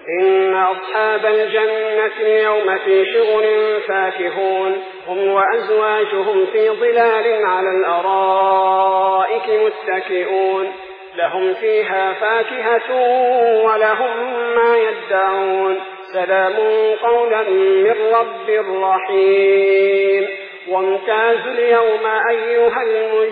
إن أصحاب الجنة اليوم في شغل فاكهون هم وأزواجهم في ظلال على الأرائك متكئون لهم فيها فاكهة ولهم ما يدعون سلام قولا من رب رحيم وامتازوا اليوم أيها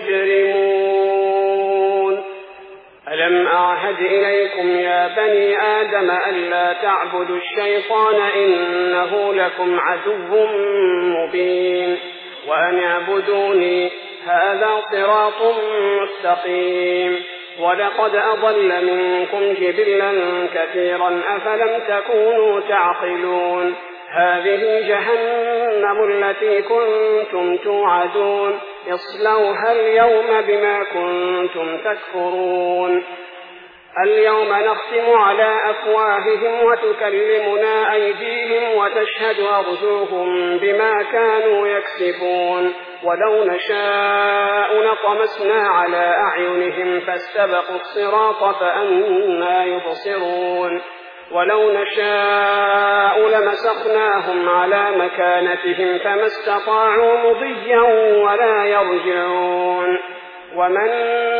المجرمون ألم أعهد إليكم يا بني آدم ألا تعبدوا الشيطان إنه لكم عدو مبين وأن اعبدوني هذا صراط مستقيم ولقد أضل منكم جبلا كثيرا أفلم تكونوا تعقلون هذه جهنم التي كنتم توعدون اصلوها اليوم بما كنتم تكفرون اليوم نختم على أفواههم وتكلمنا أيديهم وتشهد أرجلهم بما كانوا يكسبون ولو نشاء لطمسنا على أعينهم فاستبقوا الصراط فأنى يبصرون ولو نشاء لمسخناهم على مكانتهم فما استطاعوا مضيا ولا يرجعون ومن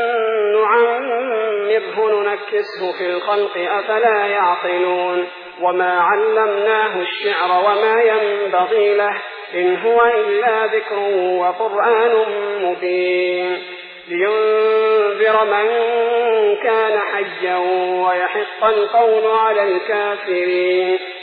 نعمره ننكسه في الخلق أفلا يعقلون وما علمناه الشعر وما ينبغي له إن هو إلا ذكر وقرآن مبين لينذر من كان حيا ويحق القول على الكافرين